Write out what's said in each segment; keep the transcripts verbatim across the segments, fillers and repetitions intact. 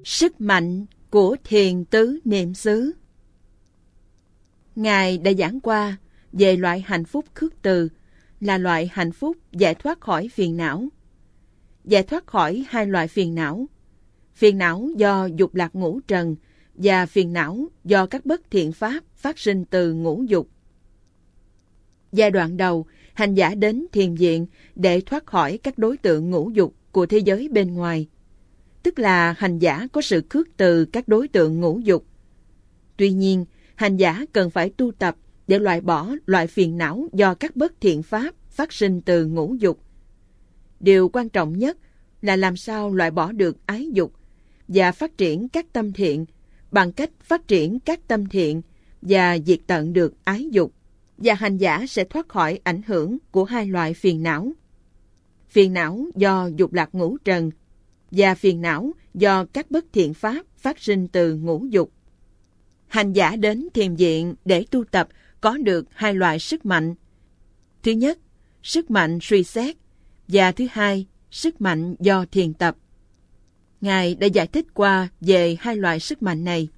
Sức mạnh của thiền tứ niệm xứ. Ngài đã giảng qua về loại hạnh phúc khước từ là loại hạnh phúc giải thoát khỏi phiền não. Giải thoát khỏi hai loại phiền não, phiền não do dục lạc ngũ trần và phiền não do các bất thiện pháp phát sinh từ ngũ dục. Giai đoạn đầu, hành giả đến thiền viện để thoát khỏi các đối tượng ngũ dục của thế giới bên ngoài, tức là hành giả có sự khước từ các đối tượng ngũ dục. Tuy nhiên, hành giả cần phải tu tập để loại bỏ loại phiền não do các bất thiện pháp phát sinh từ ngũ dục. Điều quan trọng nhất là làm sao loại bỏ được ái dục và phát triển các tâm thiện bằng cách phát triển các tâm thiện và diệt tận được ái dục, và hành giả sẽ thoát khỏi ảnh hưởng của hai loại phiền não. Phiền não do dục lạc ngũ trần và phiền não do các bất thiện pháp phát sinh từ ngũ dục. Hành giả đến thiền viện để tu tập có được hai loại sức mạnh. Thứ nhất, sức mạnh suy xét, và thứ hai, sức mạnh do thiền tập. Ngài đã giải thích qua về hai loại sức mạnh này.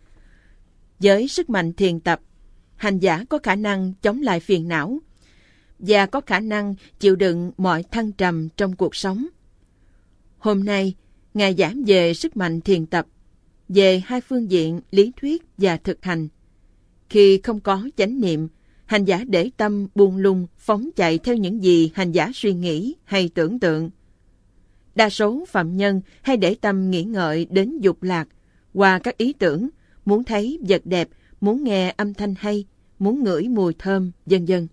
Với sức mạnh thiền tập, hành giả có khả năng chống lại phiền não và có khả năng chịu đựng mọi thăng trầm trong cuộc sống. Hôm nay, Ngài giảng về sức mạnh thiền tập, về hai phương diện lý thuyết và thực hành. Khi không có chánh niệm, hành giả để tâm buông lung phóng chạy theo những gì hành giả suy nghĩ hay tưởng tượng. Đa số phạm nhân hay để tâm nghĩ ngợi đến dục lạc qua các ý tưởng, muốn thấy vật đẹp, muốn nghe âm thanh hay, muốn ngửi mùi thơm, vân vân.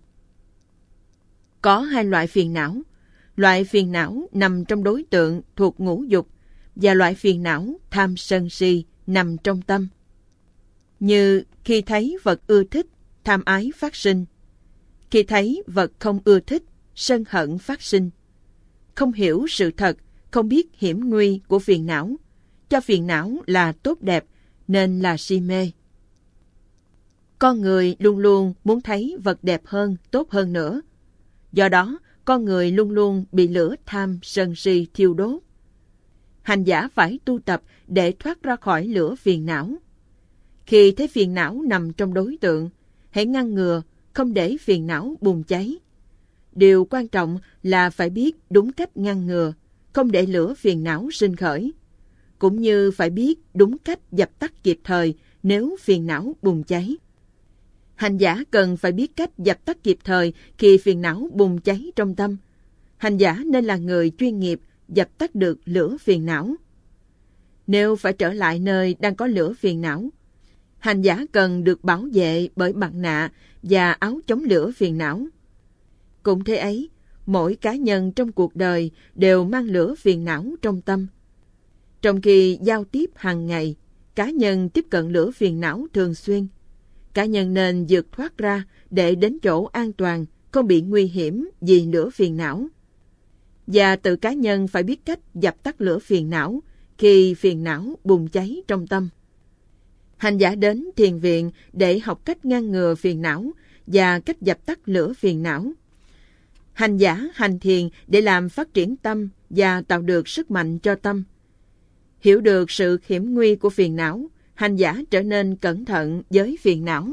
Có hai loại phiền não. Loại phiền não nằm trong đối tượng thuộc ngũ dục và loại phiền não tham sân si nằm trong tâm. Như khi thấy vật ưa thích, tham ái phát sinh. Khi thấy vật không ưa thích, sân hận phát sinh. Không hiểu sự thật, không biết hiểm nguy của phiền não, cho phiền não là tốt đẹp nên là si mê. Con người luôn luôn muốn thấy vật đẹp hơn, tốt hơn nữa. Do đó, con người luôn luôn bị lửa tham sân si thiêu đốt. Hành giả phải tu tập để thoát ra khỏi lửa phiền não. Khi thấy phiền não nằm trong đối tượng, hãy ngăn ngừa, không để phiền não bùng cháy. Điều quan trọng là phải biết đúng cách ngăn ngừa, không để lửa phiền não sinh khởi, cũng như phải biết đúng cách dập tắt kịp thời nếu phiền não bùng cháy. Hành giả cần phải biết cách dập tắt kịp thời khi phiền não bùng cháy trong tâm. Hành giả nên là người chuyên nghiệp dập tắt được lửa phiền não. Nếu phải trở lại nơi đang có lửa phiền não, hành giả cần được bảo vệ bởi mặt nạ và áo chống lửa phiền não. Cũng thế ấy, mỗi cá nhân trong cuộc đời đều mang lửa phiền não trong tâm. Trong khi giao tiếp hàng ngày, cá nhân tiếp cận lửa phiền não thường xuyên. Cá nhân nên vượt thoát ra để đến chỗ an toàn, không bị nguy hiểm vì lửa phiền não. Và tự cá nhân phải biết cách dập tắt lửa phiền não khi phiền não bùng cháy trong tâm. Hành giả đến thiền viện để học cách ngăn ngừa phiền não và cách dập tắt lửa phiền não. Hành giả hành thiền để làm phát triển tâm và tạo được sức mạnh cho tâm. Hiểu được sự hiểm nguy của phiền não, hành giả trở nên cẩn thận với phiền não.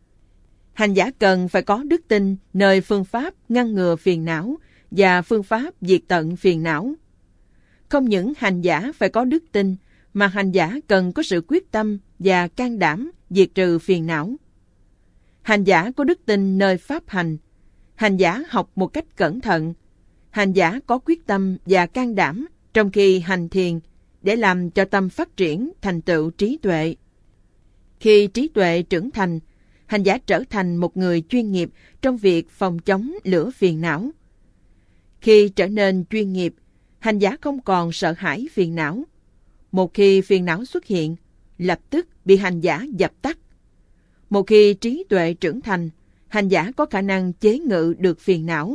Hành giả cần phải có đức tin nơi phương pháp ngăn ngừa phiền não và phương pháp diệt tận phiền não. Không những hành giả phải có đức tin, mà hành giả cần có sự quyết tâm và can đảm diệt trừ phiền não. Hành giả có đức tin nơi pháp hành. Hành giả học một cách cẩn thận. Hành giả có quyết tâm và can đảm trong khi hành thiền để làm cho tâm phát triển thành tựu trí tuệ. Khi trí tuệ trưởng thành, hành giả trở thành một người chuyên nghiệp trong việc phòng chống lửa phiền não. Khi trở nên chuyên nghiệp, hành giả không còn sợ hãi phiền não. Một khi phiền não xuất hiện, lập tức bị hành giả dập tắt. Một khi trí tuệ trưởng thành, hành giả có khả năng chế ngự được phiền não.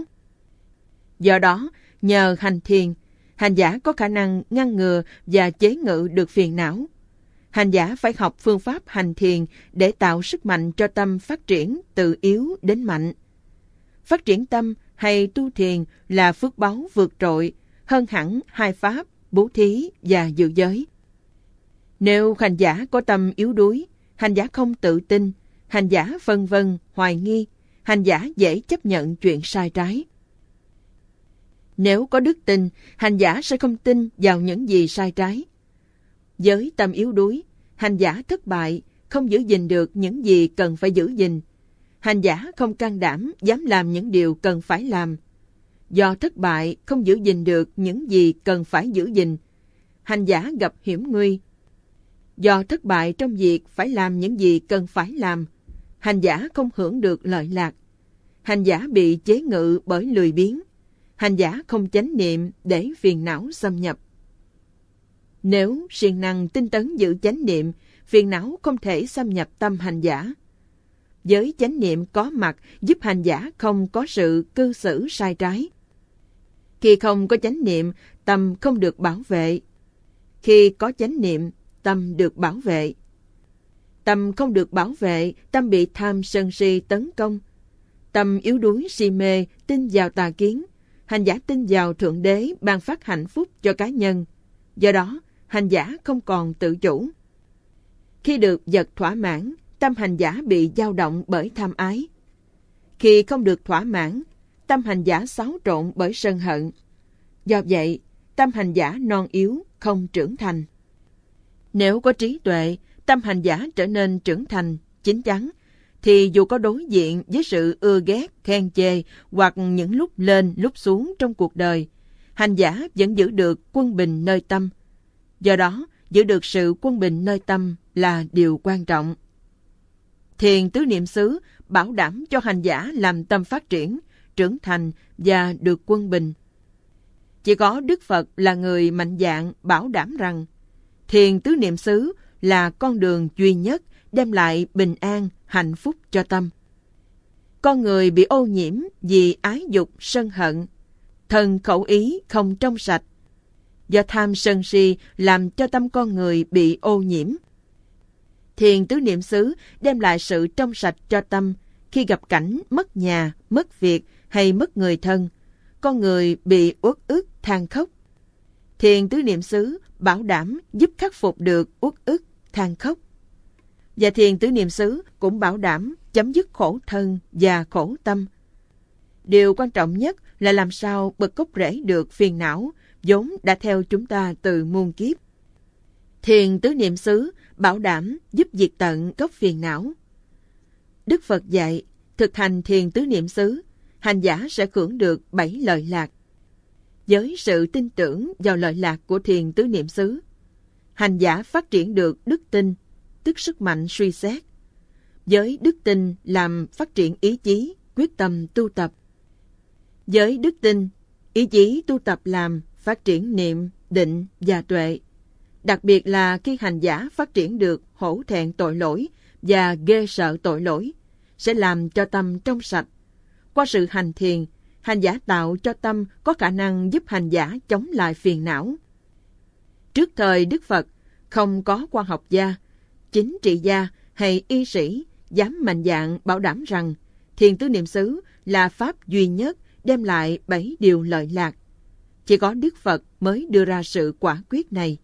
Do đó, nhờ hành thiền, hành giả có khả năng ngăn ngừa và chế ngự được phiền não. Hành giả phải học phương pháp hành thiền để tạo sức mạnh cho tâm phát triển từ yếu đến mạnh. Phát triển tâm hay tu thiền là phước báu vượt trội, hơn hẳn hai pháp, bố thí và giữ giới. Nếu hành giả có tâm yếu đuối, hành giả không tự tin, hành giả phân vân, hoài nghi, hành giả dễ chấp nhận chuyện sai trái. Nếu có đức tin, hành giả sẽ không tin vào những gì sai trái. Với tâm yếu đuối, hành giả thất bại, không giữ gìn được những gì cần phải giữ gìn. Hành giả không can đảm dám làm những điều cần phải làm. Do thất bại, không giữ gìn được những gì cần phải giữ gìn. Hành giả gặp hiểm nguy. Do thất bại trong việc phải làm những gì cần phải làm, hành giả không hưởng được lợi lạc. Hành giả bị chế ngự bởi lười biếng. Hành giả không chánh niệm để phiền não xâm nhập. Nếu siêng năng tinh tấn giữ chánh niệm, phiền não không thể xâm nhập tâm hành giả. Với chánh niệm có mặt giúp hành giả không có sự cư xử sai trái. Khi không có chánh niệm, tâm không được bảo vệ. Khi có chánh niệm, tâm được bảo vệ. Tâm không được bảo vệ, tâm bị tham sân si tấn công. Tâm yếu đuối si mê, tin vào tà kiến. Hành giả tin vào Thượng Đế ban phát hạnh phúc cho cá nhân. Do đó, hành giả không còn tự chủ. Khi được vật thỏa mãn, tâm hành giả bị dao động bởi tham ái. Khi không được thỏa mãn, tâm hành giả xáo trộn bởi sân hận. Do vậy, tâm hành giả non yếu, không trưởng thành. Nếu có trí tuệ, tâm hành giả trở nên trưởng thành, chín chắn, thì dù có đối diện với sự ưa ghét, khen chê hoặc những lúc lên lúc xuống trong cuộc đời, hành giả vẫn giữ được quân bình nơi tâm. Do đó, giữ được sự quân bình nơi tâm là điều quan trọng. Thiền tứ niệm xứ bảo đảm cho hành giả làm tâm phát triển, trưởng thành và được quân bình. Chỉ có Đức Phật là người mạnh dạn bảo đảm rằng thiền tứ niệm xứ là con đường duy nhất đem lại bình an, hạnh phúc cho tâm. Con người bị ô nhiễm vì ái dục, sân hận, thân khẩu ý không trong sạch. Do tham sân si làm cho tâm con người bị ô nhiễm. Thiền tứ niệm xứ đem lại sự trong sạch cho tâm khi gặp cảnh mất nhà, mất việc hay mất người thân. Con người bị uất ức, than khóc. Thiền tứ niệm xứ bảo đảm giúp khắc phục được uất ức, than khóc. Và thiền tứ niệm xứ cũng bảo đảm chấm dứt khổ thân và khổ tâm. Điều quan trọng nhất là làm sao bật gốc rễ được phiền não vốn đã theo chúng ta từ muôn kiếp. Thiền tứ niệm xứ bảo đảm giúp diệt tận gốc phiền não. Đức Phật dạy, thực hành thiền tứ niệm xứ, hành giả sẽ hưởng được bảy lợi lạc. Với sự tin tưởng vào lợi lạc của thiền tứ niệm xứ, hành giả phát triển được đức tin, tức sức mạnh suy xét. Với đức tin làm phát triển ý chí, quyết tâm tu tập. Với đức tin, ý chí tu tập làm phát triển niệm, định và tuệ. Đặc biệt là khi hành giả phát triển được hổ thẹn tội lỗi và ghê sợ tội lỗi, sẽ làm cho tâm trong sạch. Qua sự hành thiền, hành giả tạo cho tâm có khả năng giúp hành giả chống lại phiền não. Trước thời Đức Phật, không có khoa học gia, chính trị gia hay y sĩ dám mạnh dạn bảo đảm rằng thiền tứ niệm xứ là pháp duy nhất đem lại bảy điều lợi lạc. Chỉ có Đức Phật mới đưa ra sự quả quyết này.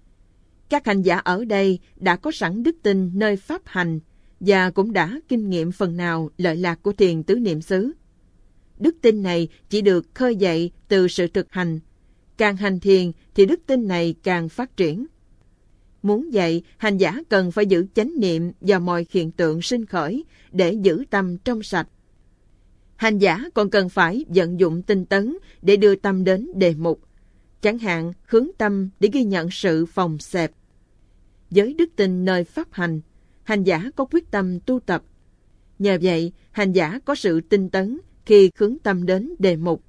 Các hành giả ở đây đã có sẵn đức tin nơi pháp hành và cũng đã kinh nghiệm phần nào lợi lạc của thiền tứ niệm xứ. Đức tin này chỉ được khơi dậy từ sự thực hành. Càng hành thiền thì đức tin này càng phát triển. Muốn vậy, hành giả cần phải giữ chánh niệm vào mọi hiện tượng sinh khởi để giữ tâm trong sạch. Hành giả còn cần phải vận dụng tinh tấn để đưa tâm đến đề mục, chẳng hạn hướng tâm để ghi nhận sự phòng xẹp. Với đức tin nơi pháp hành, hành giả có quyết tâm tu tập. Nhờ vậy, hành giả có sự tinh tấn khi hướng tâm đến đề mục.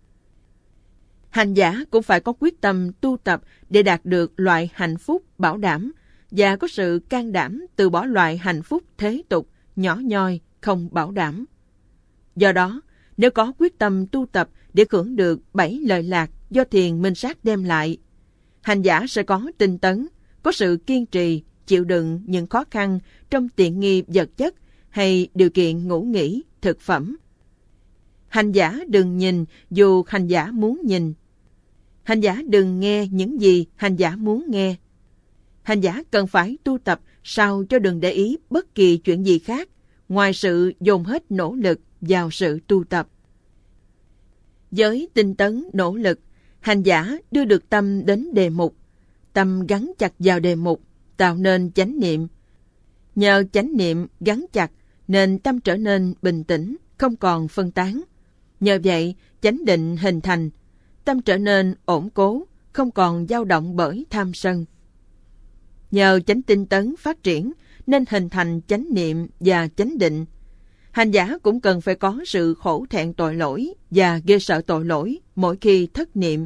Hành giả cũng phải có quyết tâm tu tập để đạt được loại hạnh phúc bảo đảm và có sự can đảm từ bỏ loại hạnh phúc thế tục, nhỏ nhoi, không bảo đảm. Do đó, nếu có quyết tâm tu tập để hưởng được bảy lợi lạc do thiền minh sát đem lại, hành giả sẽ có tinh tấn, có sự kiên trì, chịu đựng những khó khăn trong tiện nghi vật chất hay điều kiện ngủ nghỉ, thực phẩm. Hành giả đừng nhìn dù hành giả muốn nhìn. Hành giả đừng nghe những gì hành giả muốn nghe. Hành giả cần phải tu tập sao cho đừng để ý bất kỳ chuyện gì khác, ngoài sự dồn hết nỗ lực vào sự tu tập. Với tinh tấn nỗ lực, hành giả đưa được tâm đến đề mục. Tâm gắn chặt vào đề mục, tạo nên chánh niệm. Nhờ chánh niệm gắn chặt nên tâm trở nên bình tĩnh, không còn phân tán. Nhờ vậy, chánh định hình thành, tâm trở nên ổn cố, không còn dao động bởi tham sân. Nhờ chánh tinh tấn phát triển nên hình thành chánh niệm và chánh định. Hành giả cũng cần phải có sự khổ thẹn tội lỗi và ghê sợ tội lỗi mỗi khi thất niệm.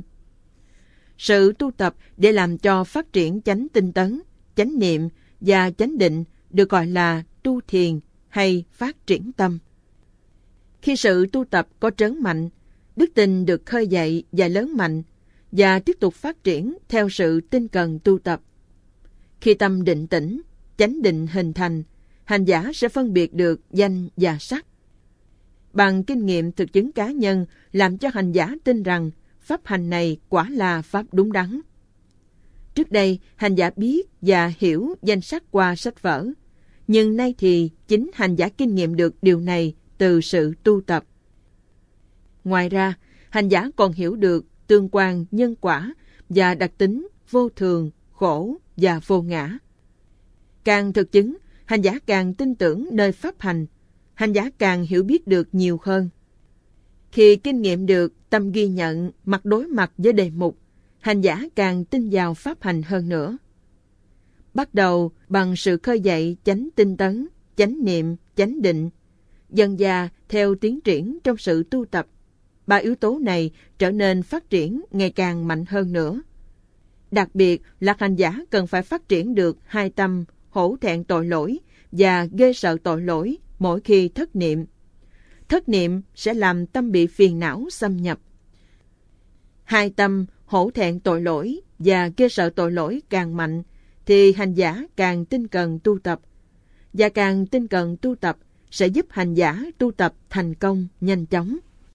Sự tu tập để làm cho phát triển chánh tinh tấn, chánh niệm và chánh định được gọi là tu thiền hay phát triển tâm. Khi sự tu tập có trớn mạnh, đức tin được khơi dậy và lớn mạnh và tiếp tục phát triển theo sự tinh cần tu tập. Khi tâm định tĩnh, chánh định hình thành, hành giả sẽ phân biệt được danh và sắc. Bằng kinh nghiệm thực chứng cá nhân làm cho hành giả tin rằng pháp hành này quả là pháp đúng đắn. Trước đây, hành giả biết và hiểu danh sắc qua sách vở, nhưng nay thì chính hành giả kinh nghiệm được điều này từ sự tu tập. Ngoài ra, hành giả còn hiểu được tương quan nhân quả và đặc tính vô thường, khổ và vô ngã. Càng thực chứng, hành giả càng tin tưởng nơi pháp hành, hành giả càng hiểu biết được nhiều hơn. Khi kinh nghiệm được tâm ghi nhận mặt đối mặt với đề mục, hành giả càng tin vào pháp hành hơn nữa. Bắt đầu bằng sự khơi dậy chánh tinh tấn, chánh niệm, chánh định. Dần dà theo tiến triển trong sự tu tập, ba yếu tố này trở nên phát triển ngày càng mạnh hơn nữa. Đặc biệt là hành giả cần phải phát triển được hai tâm hổ thẹn tội lỗi và ghê sợ tội lỗi mỗi khi thất niệm. Thất niệm sẽ làm tâm bị phiền não xâm nhập. Hai tâm hổ thẹn tội lỗi và ghê sợ tội lỗi càng mạnh, thì hành giả càng tinh cần tu tập. Và càng tinh cần tu tập sẽ giúp hành giả tu tập thành công nhanh chóng.